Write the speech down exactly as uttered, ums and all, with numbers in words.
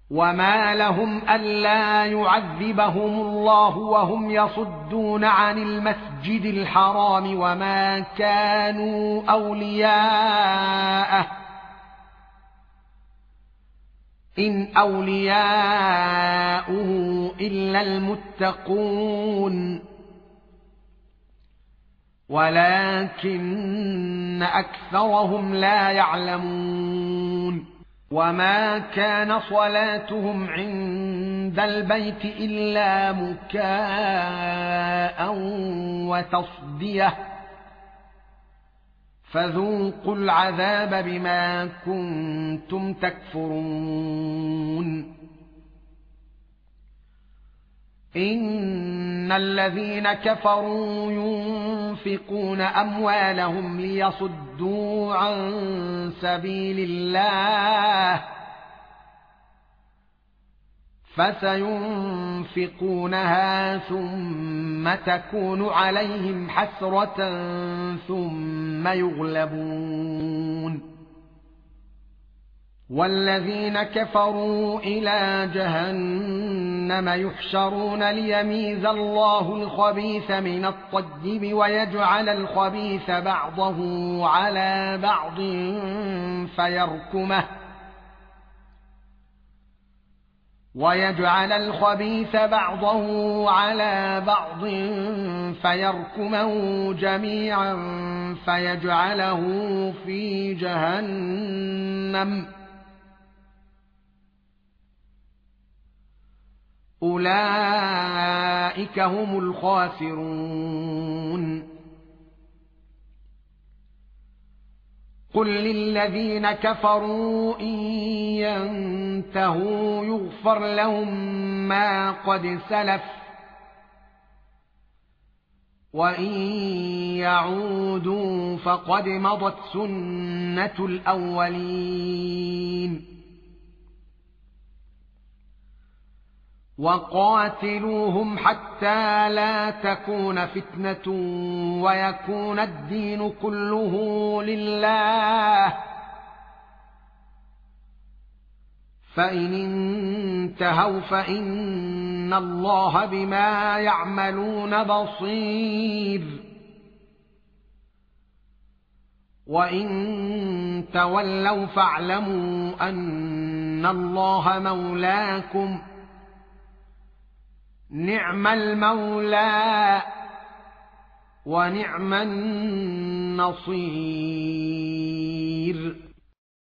وما لهم ألا يعذبهم الله وهم يصدون عن المسجد الحرام وما كانوا أولياءه إن أولياؤه إلا المتقون ولكن أكثرهم لا يعلمون وما كان صلاتهم عند البيت إلا مكاء وتصدية فذوقوا العذاب بما كنتم تكفرون إن الذين كفروا ينفقون أموالهم ليصدوا عن سبيل الله فسينفقونها ثم تكون عليهم حسرة ثم يغلبون والذين كفروا إلى جهنم يحشرون ليميز الله الخبيث من الطيب ويجعل الخبيث بعضه على بعض فيركمه ويجعل الخبيث بعضه على بعض فيركمه جميعا فيجعله في جهنم أولئك هم الخاسرون قل للذين كفروا إن ينتهوا يغفر لهم ما قد سلف وإن يعودوا فقد مضت سنة الأولين وقاتلوهم حتى لا تكون فتنة ويكون الدين كله لله فإن انتهوا فإن الله بما يعملون بصير وإن تولوا فاعلموا أن الله مولاكم نعم المولى ونعم النصير